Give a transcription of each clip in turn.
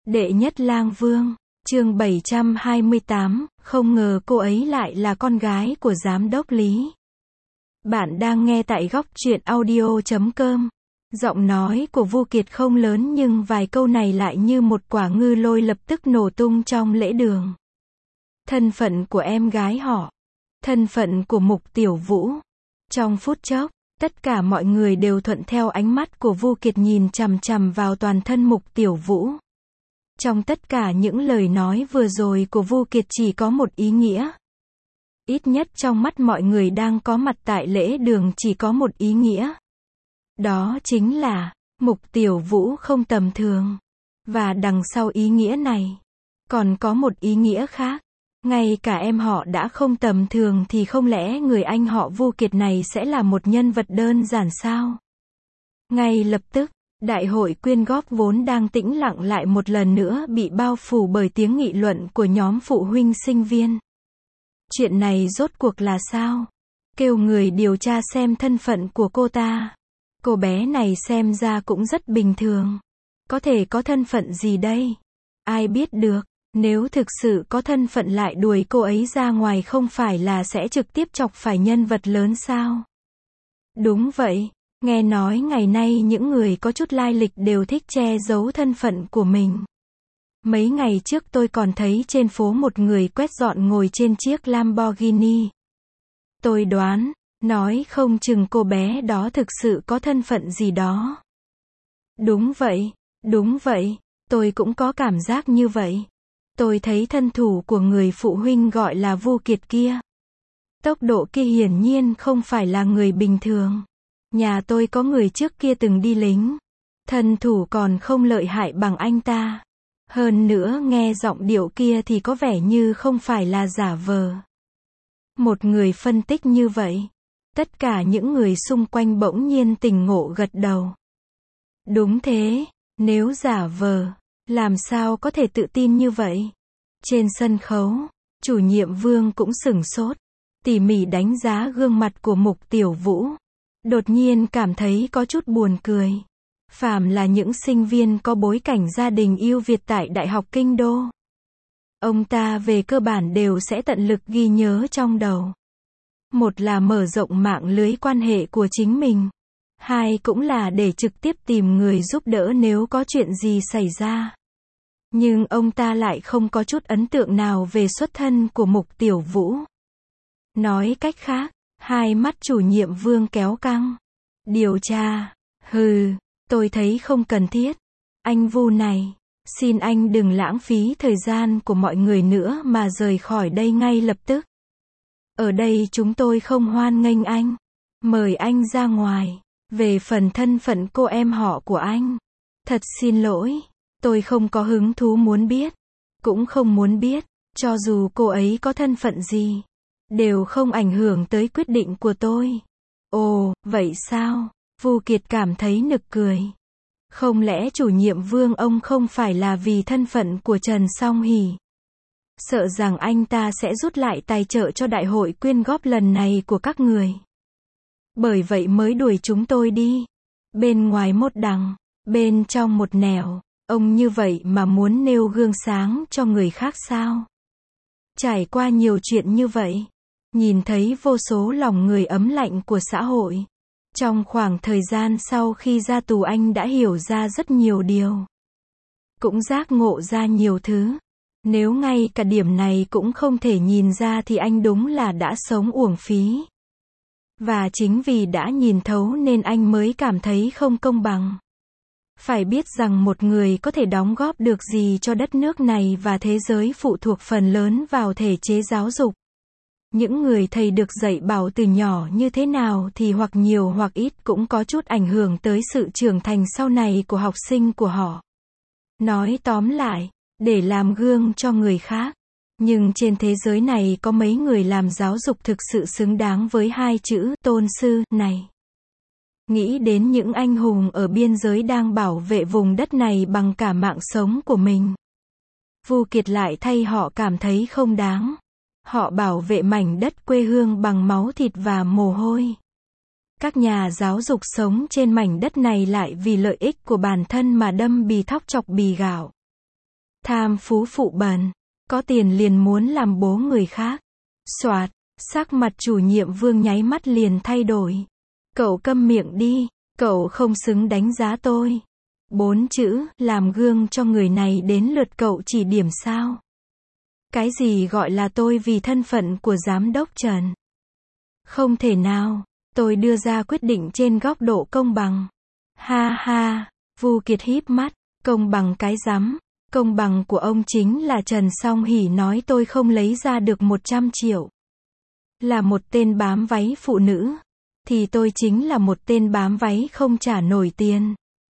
Đệ nhất lang vương, chương 728, không ngờ cô ấy lại là con gái của giám đốc Lý. Bạn đang nghe tại góc truyện audio.com. Giọng nói của Vu Kiệt không lớn nhưng vài câu này lại như một quả ngư lôi lập tức nổ tung trong lễ đường. Thân phận của em gái họ. Thân phận của Mục Tiểu Vũ. Trong phút chốc, tất cả mọi người đều thuận theo ánh mắt của Vu Kiệt nhìn chằm chằm vào toàn thân Mục Tiểu Vũ. Trong tất cả những lời nói vừa rồi của Vu Kiệt chỉ có một ý nghĩa. Ít nhất trong mắt mọi người đang có mặt tại lễ đường chỉ có một ý nghĩa. Đó chính là, Mục Tiểu Vũ không tầm thường. Và đằng sau ý nghĩa này, còn có một ý nghĩa khác. Ngay cả em họ đã không tầm thường thì không lẽ người anh họ Vu Kiệt này sẽ là một nhân vật đơn giản sao? Ngay lập tức, đại hội quyên góp vốn đang tĩnh lặng lại một lần nữa bị bao phủ bởi tiếng nghị luận của nhóm phụ huynh sinh viên. Chuyện này rốt cuộc là sao? Kêu người điều tra xem thân phận của cô ta. Cô bé này xem ra cũng rất bình thường. Có thể có thân phận gì đây? Ai biết được, nếu thực sự có thân phận lại đuổi cô ấy ra ngoài không phải là sẽ trực tiếp chọc phải nhân vật lớn sao? Đúng vậy. Nghe nói ngày nay những người có chút lai lịch đều thích che giấu thân phận của mình. Mấy ngày trước tôi còn thấy trên phố một người quét dọn ngồi trên chiếc Lamborghini. Tôi đoán, nói không chừng cô bé đó thực sự có thân phận gì đó. Đúng vậy, tôi cũng có cảm giác như vậy. Tôi thấy thân thủ của người phụ huynh gọi là Vu Kiệt kia. Tốc độ kia hiển nhiên không phải là người bình thường. Nhà tôi có người trước kia từng đi lính. Thân thủ còn không lợi hại bằng anh ta. Hơn nữa nghe giọng điệu kia thì có vẻ như không phải là giả vờ. Một người phân tích như vậy. Tất cả những người xung quanh bỗng nhiên tỉnh ngộ gật đầu. Đúng thế, nếu giả vờ, làm sao có thể tự tin như vậy? Trên sân khấu, chủ nhiệm Vương cũng sửng sốt. Tỉ mỉ đánh giá gương mặt của Mục Tiểu Vũ. Đột nhiên cảm thấy có chút buồn cười. Phàm là những sinh viên có bối cảnh gia đình ưu việt tại Đại học Kinh Đô. Ông ta về cơ bản đều sẽ tận lực ghi nhớ trong đầu. Một là mở rộng mạng lưới quan hệ của chính mình. Hai cũng là để trực tiếp tìm người giúp đỡ nếu có chuyện gì xảy ra. Nhưng ông ta lại không có chút ấn tượng nào về xuất thân của Mục Tiểu Vũ. Nói cách khác, hai mắt chủ nhiệm Vương kéo căng. Điều tra, tôi thấy không cần thiết. Anh Vu này, xin anh đừng lãng phí thời gian của mọi người nữa mà rời khỏi đây ngay lập tức. Ở đây chúng tôi không hoan nghênh anh. Mời anh ra ngoài. Về phần thân phận cô em họ của anh. Thật xin lỗi, tôi không có hứng thú muốn biết. Cũng không muốn biết, cho dù cô ấy có thân phận gì. Đều không ảnh hưởng tới quyết định của tôi. Ồ, vậy sao? Vu Kiệt cảm thấy nực cười. Không lẽ chủ nhiệm Vương ông không phải là vì thân phận của Trần Song Hỷ? Sợ rằng anh ta sẽ rút lại tài trợ cho đại hội quyên góp lần này của các người. Bởi vậy mới đuổi chúng tôi đi. Bên ngoài một đằng, bên trong một nẻo. Ông như vậy mà muốn nêu gương sáng cho người khác sao? Trải qua nhiều chuyện như vậy. Nhìn thấy vô số lòng người ấm lạnh của xã hội. Trong khoảng thời gian sau khi ra tù anh đã hiểu ra rất nhiều điều. Cũng giác ngộ ra nhiều thứ. Nếu ngay cả điểm này cũng không thể nhìn ra thì anh đúng là đã sống uổng phí. Và chính vì đã nhìn thấu nên anh mới cảm thấy không công bằng. Phải biết rằng một người có thể đóng góp được gì cho đất nước này và thế giới phụ thuộc phần lớn vào thể chế giáo dục. Những người thầy được dạy bảo từ nhỏ như thế nào thì hoặc nhiều hoặc ít cũng có chút ảnh hưởng tới sự trưởng thành sau này của học sinh của họ. Nói tóm lại, để làm gương cho người khác. Nhưng trên thế giới này có mấy người làm giáo dục thực sự xứng đáng với hai chữ tôn sư này. Nghĩ đến những anh hùng ở biên giới đang bảo vệ vùng đất này bằng cả mạng sống của mình. Vu Kiệt lại thay họ cảm thấy không đáng. Họ bảo vệ mảnh đất quê hương bằng máu thịt và mồ hôi. Các nhà giáo dục sống trên mảnh đất này lại vì lợi ích của bản thân mà đâm bì thóc chọc bì gạo. Tham phú phụ bần. Có tiền liền muốn làm bố người khác. Soạt, sắc mặt chủ nhiệm Vương nháy mắt liền thay đổi. Cậu câm miệng đi, cậu không xứng đánh giá tôi. 4 chữ, làm gương cho người này đến lượt cậu chỉ điểm sao? Cái gì gọi là tôi vì thân phận của giám đốc Trần? Không thể nào, tôi đưa ra quyết định trên góc độ công bằng. Ha ha, Vu Kiệt híp mắt, công bằng cái rắm, công bằng của ông chính là Trần Song Hỷ nói tôi không lấy ra được 100 triệu. Là một tên bám váy phụ nữ, thì tôi chính là một tên bám váy không trả nổi tiền.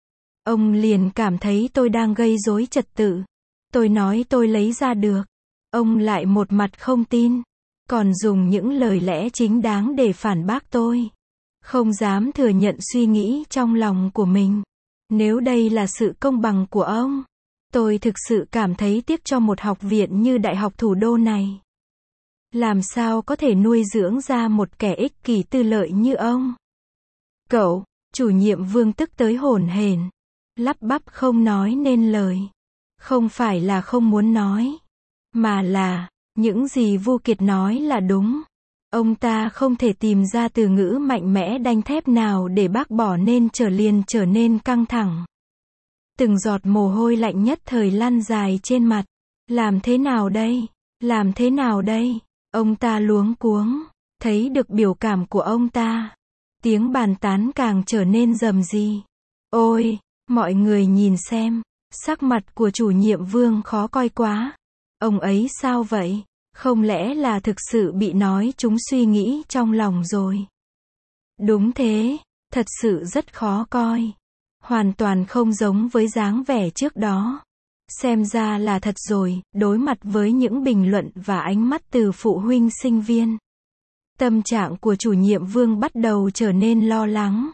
Ông liền cảm thấy tôi đang gây rối trật tự. Tôi nói tôi lấy ra được. Ông lại một mặt không tin, còn dùng những lời lẽ chính đáng để phản bác tôi. Không dám thừa nhận suy nghĩ trong lòng của mình. Nếu đây là sự công bằng của ông, tôi thực sự cảm thấy tiếc cho một học viện như Đại học Thủ đô này. Làm sao có thể nuôi dưỡng ra một kẻ ích kỷ tư lợi như ông? Cậu, chủ nhiệm Vương tức tới hổn hển, lắp bắp không nói nên lời. Không phải là không muốn nói, mà là, những gì Vu Kiệt nói là đúng. Ông ta không thể tìm ra từ ngữ mạnh mẽ đanh thép nào để bác bỏ nên liền trở nên căng thẳng. Từng giọt mồ hôi lạnh nhất thời lăn dài trên mặt. Làm thế nào đây? Làm thế nào đây? Ông ta luống cuống, thấy được biểu cảm của ông ta. Tiếng bàn tán càng trở nên rầm rì. Ôi, mọi người nhìn xem, sắc mặt của chủ nhiệm Vương khó coi quá. Ông ấy sao vậy? Không lẽ là thực sự bị nói trúng suy nghĩ trong lòng rồi? Đúng thế, thật sự rất khó coi. Hoàn toàn không giống với dáng vẻ trước đó. Xem ra là thật rồi, đối mặt với những bình luận và ánh mắt từ phụ huynh sinh viên. Tâm trạng của chủ nhiệm Vương bắt đầu trở nên lo lắng.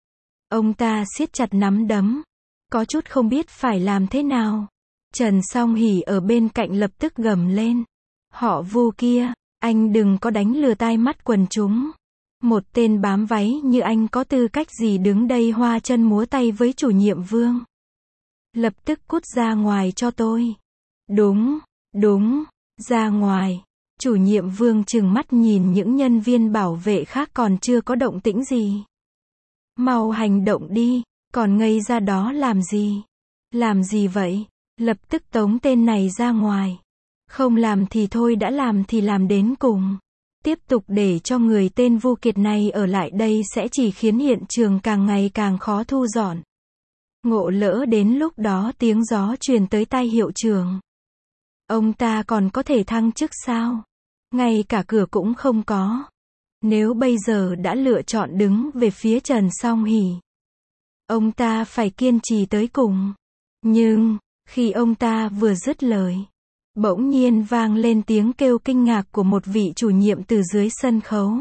Ông ta siết chặt nắm đấm, có chút không biết phải làm thế nào. Trần Song Hỷ ở bên cạnh lập tức gầm lên. Họ Vu kia, anh đừng có đánh lừa tai mắt quần chúng. Một tên bám váy như anh có tư cách gì đứng đây hoa chân múa tay với chủ nhiệm Vương? Lập tức cút ra ngoài cho tôi. Đúng, đúng, ra ngoài. Chủ nhiệm Vương trừng mắt nhìn những nhân viên bảo vệ khác còn chưa có động tĩnh gì. Mau hành động đi, còn ngây ra đó làm gì? Làm gì vậy? Lập tức tống tên này ra ngoài. Không làm thì thôi, đã làm thì làm đến cùng. Tiếp tục để cho người tên Vu Kiệt này ở lại đây sẽ chỉ khiến hiện trường càng ngày càng khó thu dọn. Ngộ lỡ đến lúc đó tiếng gió truyền tới tai hiệu trưởng. Ông ta còn có thể thăng chức sao? Ngay cả cửa cũng không có. Nếu bây giờ đã lựa chọn đứng về phía Trần Song Hỷ, ông ta phải kiên trì tới cùng. Nhưng, khi ông ta vừa dứt lời, bỗng nhiên vang lên tiếng kêu kinh ngạc của một vị chủ nhiệm từ dưới sân khấu.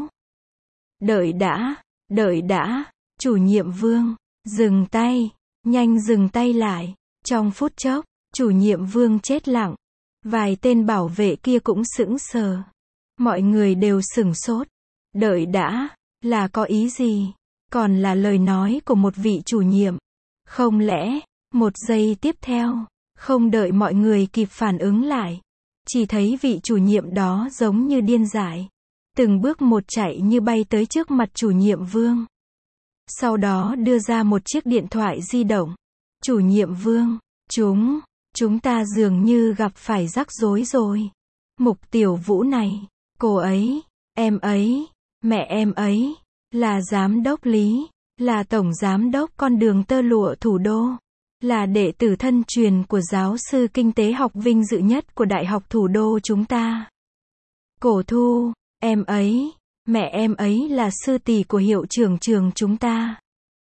Đợi đã, chủ nhiệm Vương, dừng tay, nhanh dừng tay lại. Trong phút chốc, chủ nhiệm Vương chết lặng. Vài tên bảo vệ kia cũng sững sờ. Mọi người đều sửng sốt. Đợi đã, là có ý gì? Còn là lời nói của một vị chủ nhiệm. Không lẽ, một giây tiếp theo, không đợi mọi người kịp phản ứng lại, chỉ thấy vị chủ nhiệm đó giống như điên dại, từng bước một chạy như bay tới trước mặt chủ nhiệm Vương. Sau đó đưa ra một chiếc điện thoại di động. Chủ nhiệm Vương, chúng ta dường như gặp phải rắc rối rồi. Mục Tiểu Vũ này, cô ấy, em ấy, mẹ em ấy, là giám đốc Lý, là tổng giám đốc con đường tơ lụa thủ đô, là đệ tử thân truyền của giáo sư kinh tế học vinh dự nhất của Đại học Thủ đô chúng ta. Cổ Thu, em ấy, mẹ em ấy là sư tỷ của hiệu trưởng trường chúng ta.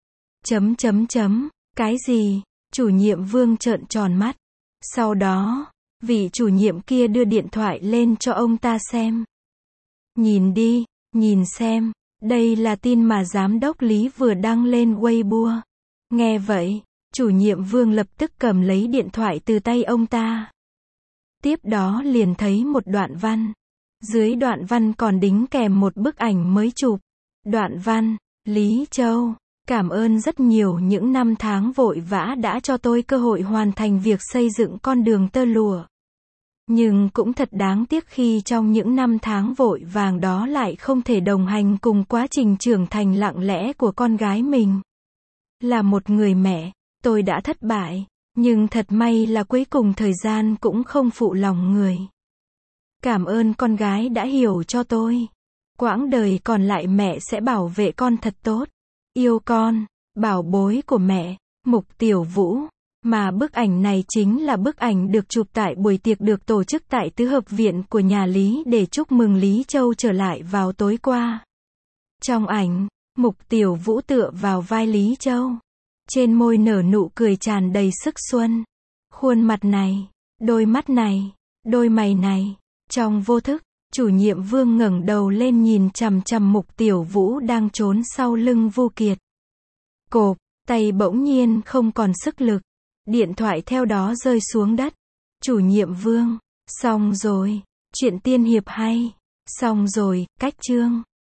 Cái gì? Chủ nhiệm Vương trợn tròn mắt. Sau đó, vị chủ nhiệm kia đưa điện thoại lên cho ông ta xem. Nhìn đi, nhìn xem, đây là tin mà giám đốc Lý vừa đăng lên Weibo. Nghe vậy, chủ nhiệm Vương lập tức cầm lấy điện thoại từ tay ông ta. Tiếp đó liền thấy một đoạn văn. Dưới đoạn văn còn đính kèm một bức ảnh mới chụp. Đoạn văn, Lý Châu, Cảm ơn rất nhiều những năm tháng vội vã đã cho tôi cơ hội hoàn thành việc xây dựng con đường tơ lụa. Nhưng cũng thật đáng tiếc khi trong những năm tháng vội vàng đó lại không thể đồng hành cùng quá trình trưởng thành lặng lẽ của con gái mình. Là một người mẹ, tôi đã thất bại, nhưng thật may là cuối cùng thời gian cũng không phụ lòng người. Cảm ơn con gái đã hiểu cho tôi. Quãng đời còn lại mẹ sẽ bảo vệ con thật tốt. Yêu con, bảo bối của mẹ, Mục Tiểu Vũ. Mà bức ảnh này chính là bức ảnh được chụp tại buổi tiệc được tổ chức tại tứ hợp viện của nhà Lý để chúc mừng Lý Châu trở lại vào tối qua. Trong ảnh, Mục Tiểu Vũ tựa vào vai Lý Châu. Trên môi nở nụ cười tràn đầy sức xuân. Khuôn mặt này, đôi mắt này, đôi mày này. Trong vô thức, chủ nhiệm Vương ngẩng đầu lên nhìn chằm chằm Mục Tiểu Vũ đang trốn sau lưng Vu Kiệt. Cộp, tay bỗng nhiên không còn sức lực. Điện thoại theo đó rơi xuống đất. Chủ nhiệm Vương, xong rồi, chuyện tiên hiệp hay. Xong rồi, cách chương.